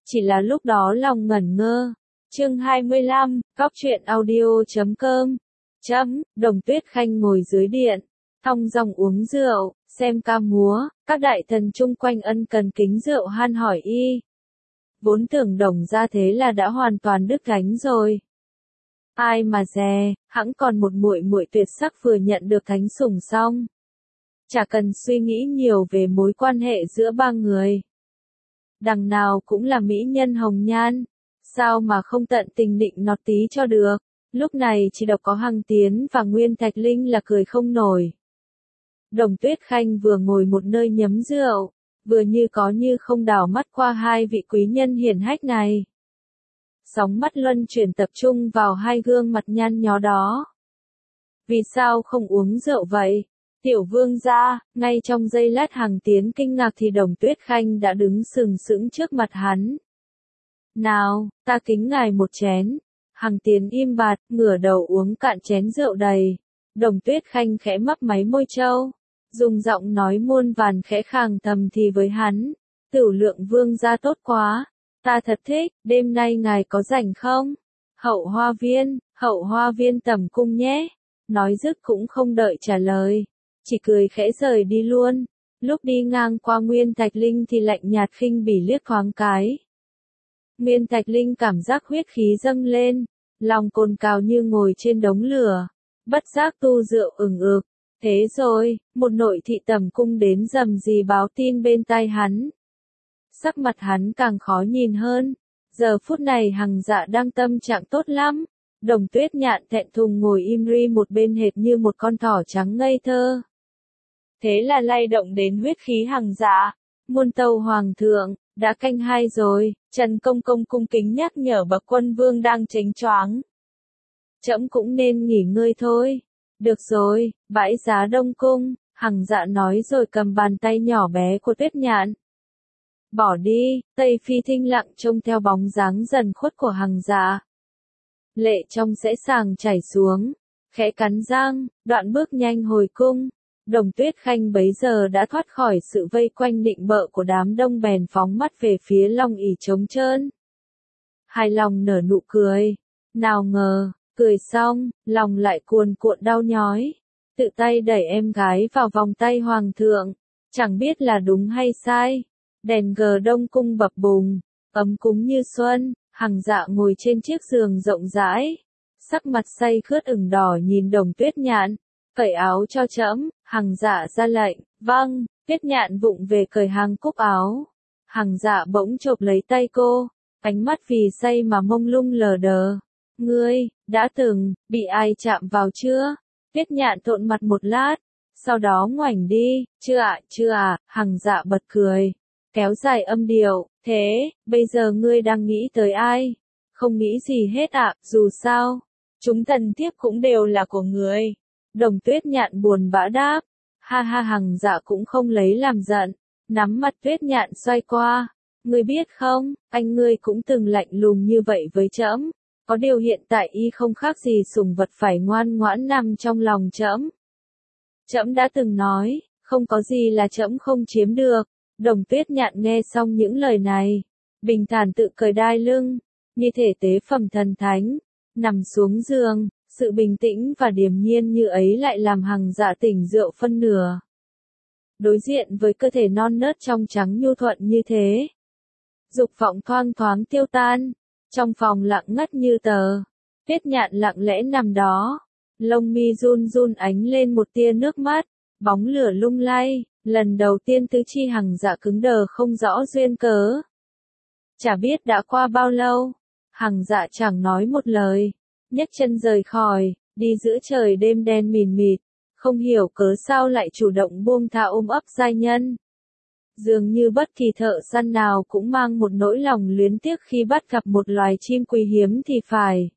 chỉ là lúc đó lòng ngẩn ngơ. Chương 25, Cóc truyện audio.com. Đồng Tuyết Khanh ngồi dưới điện, thong dong uống rượu, xem ca múa, các đại thần chung quanh ân cần kính rượu han hỏi y. Vốn tưởng Đồng gia thế là đã hoàn toàn đứt gánh rồi. Ai mà dè, hẵng còn một muội muội tuyệt sắc vừa nhận được thánh sủng xong. Chả cần suy nghĩ nhiều về mối quan hệ giữa ba người. Đằng nào cũng là mỹ nhân hồng nhan, sao mà không tận tình định nọt tí cho được. Lúc này chỉ độc có Hằng Tiến và Nguyên Thạch Linh là cười không nổi. Đồng Tuyết Khanh vừa ngồi một nơi nhấm rượu, vừa như có như không đảo mắt qua hai vị quý nhân hiển hách này. Sóng mắt luân chuyển tập trung vào hai gương mặt nhăn nhó đó. Vì sao không uống rượu vậy? Tiểu vương gia, ngay trong giây lát Hằng Tiến kinh ngạc thì Đồng Tuyết Khanh đã đứng sừng sững trước mặt hắn. Nào, ta kính ngài một chén. Hằng Tiến im bặt, ngửa đầu uống cạn chén rượu đầy. Đồng Tuyết Khanh khẽ mấp máy môi trâu, dùng giọng nói muôn vàn khẽ khàng thầm thì với hắn. Tửu Lượng vương gia tốt quá, ta thật thích, đêm nay ngài có rảnh không? Hậu hoa viên Tầm Cung nhé. Nói dứt cũng không đợi trả lời, chỉ cười khẽ rời đi luôn. Lúc đi ngang qua Nguyên Thạch Linh thì lạnh nhạt khinh bỉ liếc thoáng cái. Nguyên Thạch Linh cảm giác huyết khí dâng lên, lòng cồn cào như ngồi trên đống lửa, bất giác tu rượu ửng ực. Thế rồi, một nội thị Tầm Cung đến rầm rì báo tin bên tai hắn. Sắc mặt hắn càng khó nhìn hơn, giờ phút này Hằng Dạ đang tâm trạng tốt lắm. Đồng Tuyết Nhạn thẹn thùng ngồi im ri một bên hệt như một con thỏ trắng ngây thơ. Thế là lay động đến huyết khí Hằng Dạ. Muôn tâu hoàng thượng, đã canh 2 rồi, Trần Công Công cung kính nhắc nhở bậc quân vương đang chánh choáng. Trẫm cũng nên nghỉ ngơi thôi. Được rồi, bãi giá Đông Cung, Hằng Dạ nói rồi cầm bàn tay nhỏ bé của Tuyết Nhạn. Bỏ đi, Tây Phi thinh lặng trông theo bóng dáng dần khuất của Hằng Dạ. Lệ trong sẽ sàng chảy xuống, khẽ cắn răng, đoạn bước nhanh hồi cung. Đồng Tuyết Khanh bấy giờ đã thoát khỏi sự vây quanh định bợ của đám đông bèn phóng mắt về phía Long ỷ trống trơn. Hài lòng nở nụ cười. Nào ngờ, cười xong, lòng lại cuồn cuộn đau nhói. Tự tay đẩy em gái vào vòng tay hoàng thượng. Chẳng biết là đúng hay sai. Đèn gờ Đông Cung bập bùng, ấm cúng như xuân. Hằng Dạ ngồi trên chiếc giường rộng rãi, sắc mặt say khướt ửng đỏ nhìn Đồng Tuyết Nhạn. Cởi áo cho trẫm. Hằng Dạ ra lệnh. Vâng. Tuyết Nhạn vụng về cởi hàng cúc áo. Hằng Dạ bỗng chộp lấy tay cô, ánh mắt vì say mà mông lung lờ đờ. Ngươi, đã từng, bị ai chạm vào chưa? Tuyết Nhạn thộn mặt một lát, sau đó ngoảnh đi. Chưa ạ. Hằng Dạ bật cười, kéo dài âm điệu. Thế, bây giờ ngươi đang nghĩ tới ai? Không nghĩ gì hết ạ, dù sao, chúng thần thiếp cũng đều là của ngươi. Đồng Tuyết Nhạn buồn bã đáp. Ha ha. Hằng Dạ cũng không lấy làm giận, nắm mặt Tuyết Nhạn xoay qua. Ngươi biết không, anh ngươi cũng từng lạnh lùng như vậy với trẫm. Có điều hiện tại y không khác gì sủng vật phải ngoan ngoãn nằm trong lòng trẫm. Trẫm đã từng nói, không có gì là trẫm không chiếm được. Đồng Tuyết Nhạn nghe xong những lời này, bình thản tự cởi đai lưng, như thể tế phẩm thần thánh, nằm xuống giường. Sự bình tĩnh và điềm nhiên như ấy lại làm Hằng Dạ tỉnh rượu phân nửa. Đối diện với cơ thể non nớt trong trắng nhu thuận như thế, dục vọng thoang thoáng tiêu tan, trong phòng lặng ngắt như tờ. Tuyết Nhạn lặng lẽ nằm đó, lông mi run run ánh lên một tia nước mắt, bóng lửa lung lay. Lần đầu tiên tứ chi Hằng Dạ cứng đờ không rõ duyên cớ. Chả biết đã qua bao lâu, Hằng Dạ chẳng nói một lời, nhấc chân rời khỏi, đi giữa trời đêm đen mịt mịt, không hiểu cớ sao lại chủ động buông tha ôm ấp giai nhân. Dường như bất kỳ thợ săn nào cũng mang một nỗi lòng luyến tiếc khi bắt gặp một loài chim quý hiếm thì phải.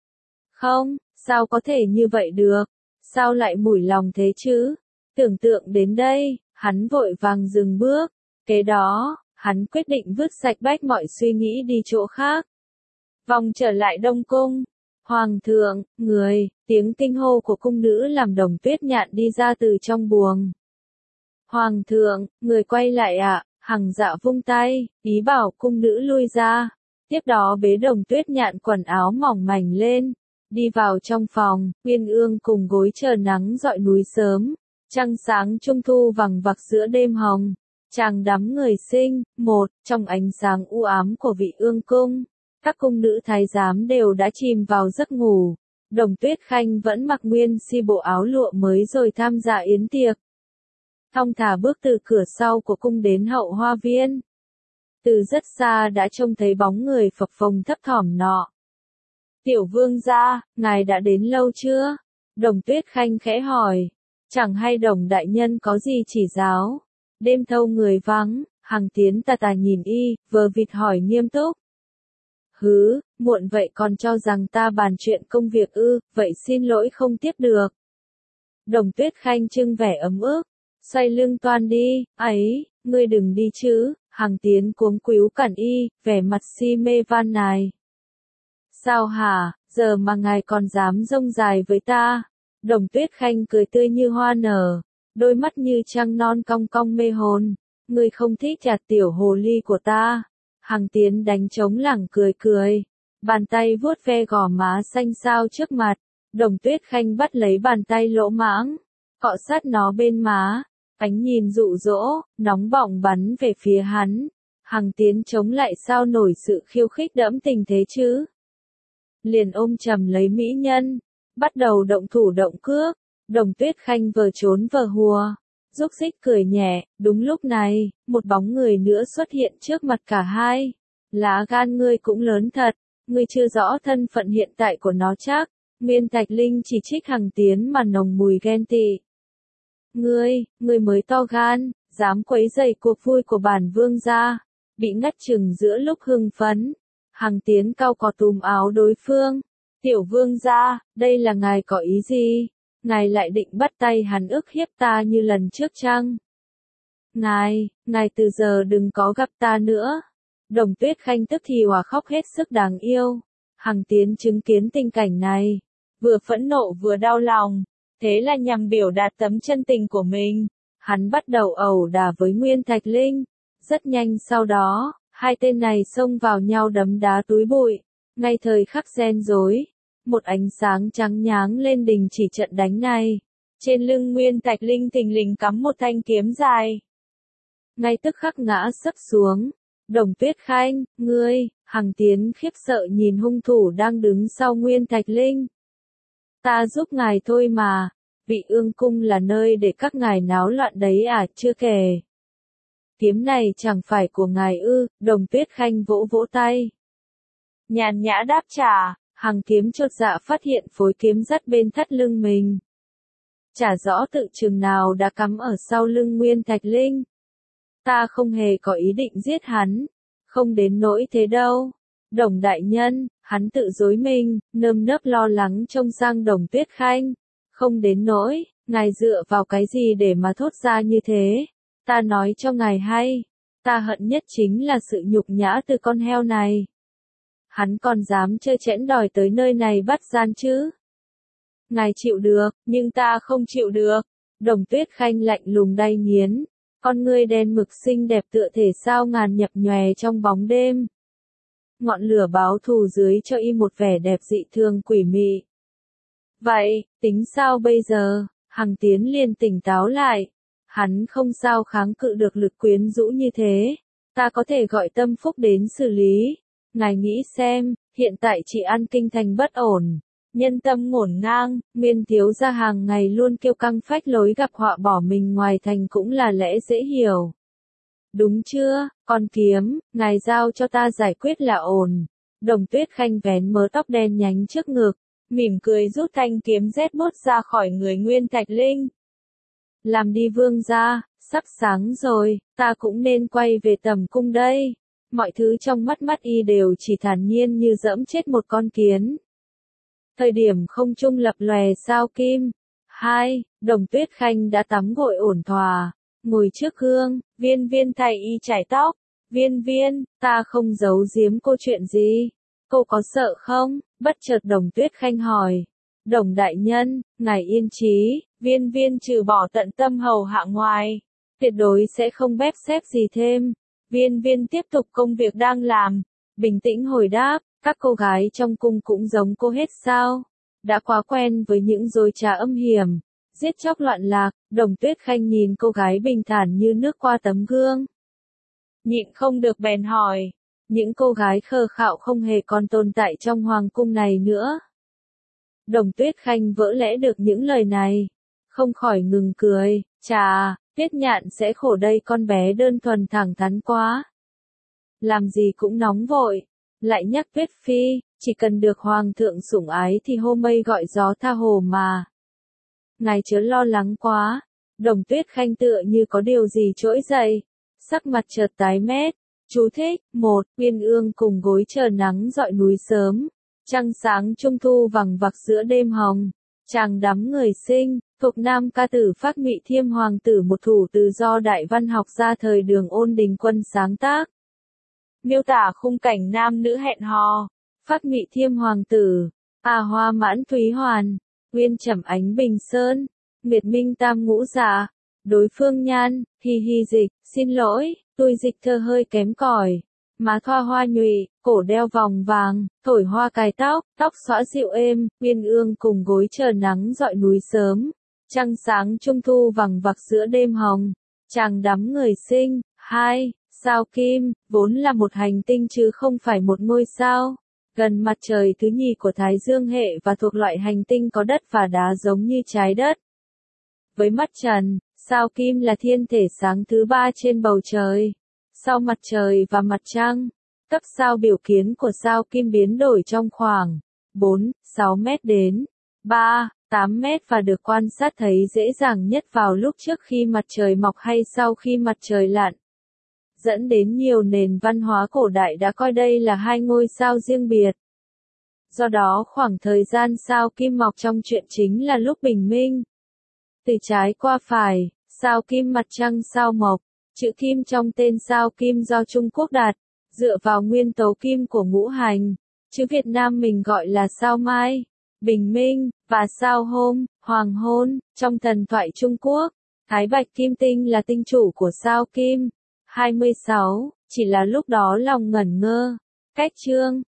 Không, sao có thể như vậy được? Sao lại mủi lòng thế chứ? Tưởng tượng đến đây, hắn vội vàng dừng bước. Kế đó, hắn quyết định vứt sạch bách mọi suy nghĩ đi chỗ khác. Vòng trở lại Đông Cung. Hoàng thượng, người, tiếng kinh hô của cung nữ làm Đồng Tuyết Nhạn đi ra từ trong buồng. Hoàng thượng, người quay lại ạ. Hằng Dạ vung tay, ý bảo cung nữ lui ra. Tiếp đó bế Đồng Tuyết Nhạn quần áo mỏng mảnh lên, đi vào trong phòng. Uyên Ương cùng gối chờ nắng dọi núi sớm, trăng sáng trung thu vằng vặc giữa đêm hồng. Chàng đắm người sinh, trong ánh sáng u ám của vị ương cung, các cung nữ thái giám đều đã chìm vào giấc ngủ. Đồng Tuyết Khanh vẫn mặc nguyên si bộ áo lụa mới rồi tham gia yến tiệc. Thong thả bước từ cửa sau của cung đến hậu hoa viên. Từ rất xa đã trông thấy bóng người phập phồng thấp thỏm nọ. Tiểu vương gia, ngài đã đến lâu chưa? Đồng Tuyết Khanh khẽ hỏi. Chẳng hay Đồng đại nhân có gì chỉ giáo. Đêm thâu người vắng, Hằng Tiến tà tà nhìn y, vờ vịt hỏi nghiêm túc. Hứ, muộn vậy còn cho rằng ta bàn chuyện công việc ư, vậy xin lỗi không tiếp được. Đồng Tuyết Khanh trưng vẻ ấm ức, xoay lưng toan đi, ấy, ngươi đừng đi chứ. Hằng Tiến cuống quýu cản y, vẻ mặt si mê van nài. Sao hả, giờ mà ngài còn dám rông dài với ta? Đồng Tuyết Khanh cười tươi như hoa nở, đôi mắt như trăng non cong cong mê hồn. Ngươi không thích chặt tiểu hồ ly của ta. Hằng Tiến đánh trống lảng cười cười, bàn tay vuốt ve gò má xanh xao trước mặt. Đồng Tuyết Khanh bắt lấy bàn tay lỗ mãng, cọ sát nó bên má. Ánh nhìn dụ dỗ, nóng bỏng bắn về phía hắn. Hằng Tiến chống lại sao nổi sự khiêu khích đẫm tình thế chứ. Liền ôm chầm lấy mỹ nhân, bắt đầu động thủ động cước. Đồng Tuyết Khanh vờ trốn vờ hùa, rúc rích cười nhẹ. Đúng lúc này, một bóng người nữa xuất hiện trước mặt cả hai. Lá gan ngươi cũng lớn thật, ngươi chưa rõ thân phận hiện tại của nó chắc. Nguyên Thạch Linh chỉ trích Hằng Tiến mà nồng mùi ghen tị. Ngươi mới to gan, dám quấy rầy cuộc vui của bản vương gia. Bị ngắt chừng giữa lúc hưng phấn, Hằng Tiến cau cò túm áo đối phương. Tiểu vương gia, đây là ngài có ý gì? Ngài lại định bắt tay hắn ức hiếp ta như lần trước chăng? Ngài từ giờ đừng có gặp ta nữa. Đồng Tuyết Khanh tức thì hòa khóc hết sức đáng yêu. Hằng Tiến chứng kiến tình cảnh này, vừa phẫn nộ vừa đau lòng. Thế là nhằm biểu đạt tấm chân tình của mình, hắn bắt đầu ẩu đả với Nguyên Thạch Linh. Rất nhanh sau đó, hai tên này xông vào nhau đấm đá túi bụi. Ngay thời khắc gen rối, một ánh sáng trắng nháng lên đình chỉ trận đánh này. Trên lưng Nguyên Thạch Linh thình lình cắm một thanh kiếm dài. Ngay tức khắc ngã sấp xuống. Đồng Tuyết Khanh, ngươi, Hằng Tiến khiếp sợ nhìn hung thủ đang đứng sau Nguyên Thạch Linh. Ta giúp ngài thôi mà, vị ương cung là nơi để các ngài náo loạn đấy à, chưa kể. Kiếm này chẳng phải của ngài ư? Đồng Tuyết Khanh vỗ vỗ tay. Nhàn nhã đáp trả. Hằng Kiếm chột dạ phát hiện phối kiếm dắt bên thắt lưng mình. Chả rõ tự chừng nào đã cắm ở sau lưng Nguyên Thạch Linh. Ta không hề có ý định giết hắn, không đến nỗi thế đâu. Đồng đại nhân, hắn tự dối mình, nơm nớp lo lắng trông sang Đồng Tuyết Khanh. Không đến nỗi, ngài dựa vào cái gì để mà thốt ra như thế? Ta nói cho ngài hay, ta hận nhất chính là sự nhục nhã từ con heo này. Hắn còn dám chơi chẽn đòi tới nơi này bắt gian chứ? Ngài chịu được, nhưng ta không chịu được. Đồng Tuyết Khanh lạnh lùng đay nghiến, con ngươi đen mực xinh đẹp tựa thể sao ngàn nhập nhòe trong bóng đêm. Ngọn lửa báo thù dưới cho y một vẻ đẹp dị thường quỷ mị. Vậy, tính sao bây giờ? Hằng Tiến liền tỉnh táo lại. Hắn không sao kháng cự được lực quyến rũ như thế. Ta có thể gọi Tâm Phúc đến xử lý. Ngài nghĩ xem, hiện tại chị An kinh thành bất ổn. Nhân tâm ngổn ngang, Nguyên thiếu gia hàng ngày luôn kêu căng phách lối gặp họa bỏ mình ngoài thành cũng là lẽ dễ hiểu. Đúng chưa, con kiếm, ngài giao cho ta giải quyết là ổn. Đồng Tuyết Khanh vén mớ tóc đen nhánh trước ngực, mỉm cười rút thanh kiếm rét bút ra khỏi người Nguyên Thạch Linh. Làm đi vương gia, sắp sáng rồi, ta cũng nên quay về tầm cung đây. Mọi thứ trong mắt y đều chỉ thản nhiên như dẫm chết một con kiến. Thời điểm không trung lập lòe sao kim. Đồng Tuyết Khanh đã tắm gội ổn thỏa, ngồi trước gương, Viên thay y chải tóc. Viên, ta không giấu giếm cô chuyện gì. Cô có sợ không? Bất chợt Đồng Tuyết Khanh hỏi. Đồng đại nhân, ngài yên trí, Viên trừ bỏ tận tâm hầu hạ ngoài. tuyệt đối sẽ không bép xép gì thêm. Viên Viên tiếp tục công việc đang làm, bình tĩnh hồi đáp, các cô gái trong cung cũng giống cô hết sao? Đã quá quen với những dối trá âm hiểm, giết chóc loạn lạc. Đồng Tuyết Khanh nhìn cô gái bình thản như nước qua tấm gương. Nhịn không được bèn hỏi, những cô gái khờ khạo không hề còn tồn tại trong hoàng cung này nữa. Đồng Tuyết Khanh vỡ lẽ được những lời này, không khỏi ngừng cười, chà, Tuyết Nhạn sẽ khổ đây, con bé đơn thuần thẳng thắn quá. Làm gì cũng nóng vội, lại nhắc Tuyết Phi, chỉ cần được hoàng thượng sủng ái thì hô mây gọi gió tha hồ mà. Ngài chớ lo lắng quá. Đồng Tuyết Khanh tựa như có điều gì trỗi dậy, sắc mặt chợt tái mét. Chú thích: 1. Uyên ương cùng gối chờ nắng dọi núi sớm, trăng sáng trung thu vằng vặc giữa đêm hồng. Chàng đắm người sinh, thuộc nam ca tử Phác Ngụy Thiêm hoàng tử, một thủ từ do đại văn học gia thời Đường Ôn Đình Quân sáng tác. Miêu tả khung cảnh nam nữ hẹn hò. Phác Ngụy Thiêm hoàng tử, hoa mãn thúy hoàn, uyên trầm ánh bình sơn, nguyệt minh tam ngũ dạ. Đối phương nhan, hi hi dịch, xin lỗi, tôi dịch thơ hơi kém cỏi. Má thoa hoa nhụy, cổ đeo vòng vàng, thổi hoa cài tóc, tóc xõa dịu êm, uyên ương cùng gối chờ nắng dọi núi sớm, trăng sáng trung thu vằng vặc giữa đêm hồng. Chàng đắm người sinh. 2. Sao Kim, vốn là một hành tinh chứ không phải một ngôi sao, gần mặt trời thứ nhì của Thái Dương hệ và thuộc loại hành tinh có đất và đá giống như trái đất. Với mắt trần, sao Kim là thiên thể sáng thứ ba trên bầu trời, sau mặt trời và mặt trăng. Cấp sao biểu kiến của sao Kim biến đổi trong khoảng 4-6 mét đến 3-8 mét và được quan sát thấy dễ dàng nhất vào lúc trước khi mặt trời mọc hay sau khi mặt trời lặn. Dẫn đến nhiều nền văn hóa cổ đại đã coi đây là hai ngôi sao riêng biệt. Do đó khoảng thời gian sao Kim mọc trong truyện chính là lúc bình minh. Từ trái qua phải, sao Kim mặt trăng sao mộc, chữ Kim trong tên sao Kim do Trung Quốc đặt, dựa vào nguyên tố kim của ngũ hành, chứ Việt Nam mình gọi là sao mai, bình minh, và sao hôm, hoàng hôn. Trong thần thoại Trung Quốc, Thái Bạch Kim Tinh là tinh chủ của sao Kim. 26. Chỉ là lúc đó lòng ngẩn ngơ. Cách chương